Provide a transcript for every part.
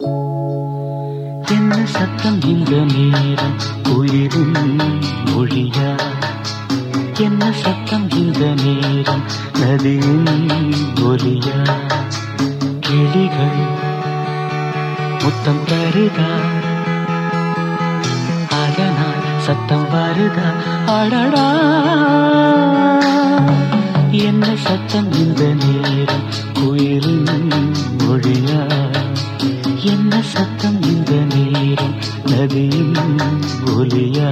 என்ன சத்தம் இந்த நேரம் உயிரின் மொழியா? என்ன சத்தம் இந்த நேரம் நதியின் ஒலியா? கிளிகள் முத்தம் தருதா, அதனால் சத்தம் வருதா? அடடா, என்ன சத்தம் இந்த நேரம் உயிரின் மொழியா? என்ன சத்தம் இந்த நேரம் நதியின் ஒலியா?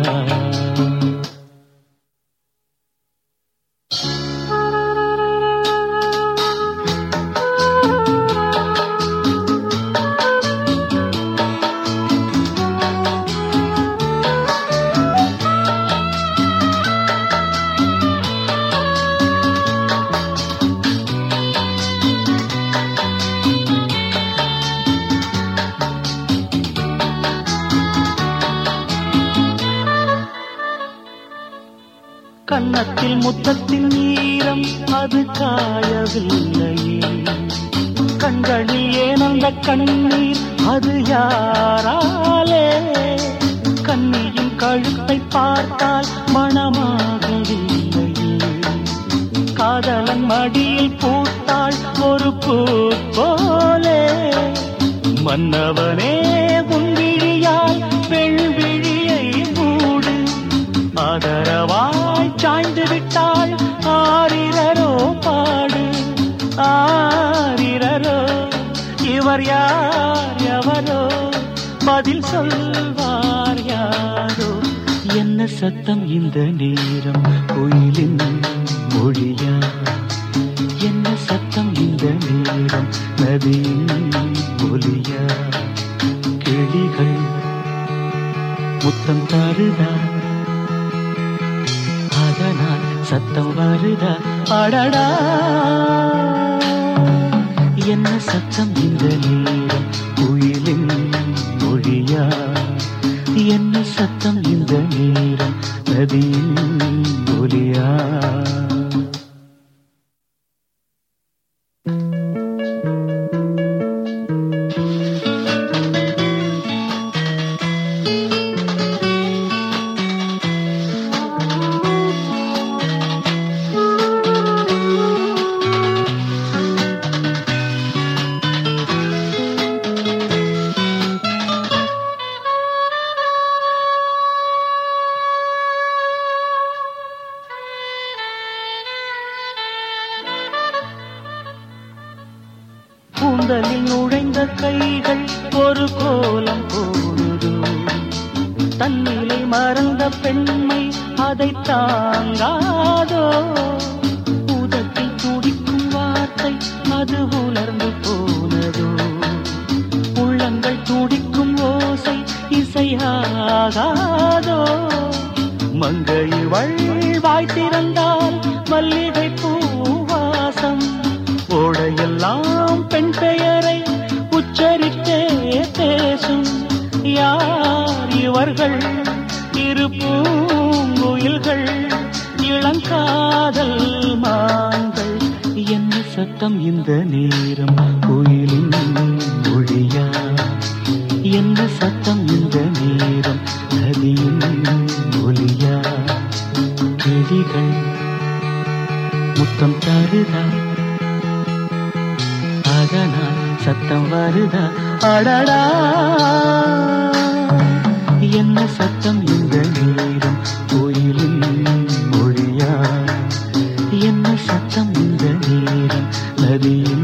கன்னத்தில் முத்தத்தின் ஈரம் அது காயவில்லையே, கண்களில் ஏனந்த கண்ணீர் அது யாராலே? கண்ணியின் கழுத்தை பார்த்தால் மணமாகவில்லையே, காதலன் மடியில் பூத்தாள் ஒரு பூ போலே. மன்னவனே உன்விழியால் பெண்விழியை மூடு, ஆதரவாய் சாய்ந்து விட்டாள் ஆரிரரோ பாடு. ஆரிரரோ இவர் யார் எவரோ, பதில் சொல்வார் யாரோ? என்ன சத்தம் இந்த நேரம் கோயிலின் மொழியா? என்ன சத்தம் இந்த நேரம் நதியின் ஒலியா? கிளிகள் முத்தம் தருதா, அதனால் சத்தம் வருதா? அடடா, என்ன சத்தம் இந்த நேரம் குயிலின் மொழியா? என்ன சத்தம் இந்த நேரம் நதியின் ஒலியா? கூந்தலில் நுழைந்த கைகள் ஒரு கோலம் போடுதோ, தன்னிலை மறந்த பெண்மை அதை தாங்காதோ? உதட்டில் துடிக்கும் வார்த்தை அது உலர்ந்து போனதோ, உள்ளங்கள் துடிக்கும் ஓசை இசையாகாதோ? மங்கை வாய் திறந்தால் மல்லிகை பூவாசம், ஓடையெல்லாம் பெண் பெயரை உச்சரித்தே பேசும். யார் இவர்கள்? இரு பூங்குயில்கள், இளங்காதல் மான்கள். என்ன சத்தம் இந்த நேரம் கோயிலின் மொழியா? என்ன சத்தம் இந்த நேரம் நதியின் ஒலியா? கிளிகள் முத்தம் தருதா, அதனால் சத்தம் வருதா? அடடா, என்ன சத்தம் இந்த நேரம் கோயிலின் மொழியா? என்ன சத்தம் இந்த நேரம் நதியின்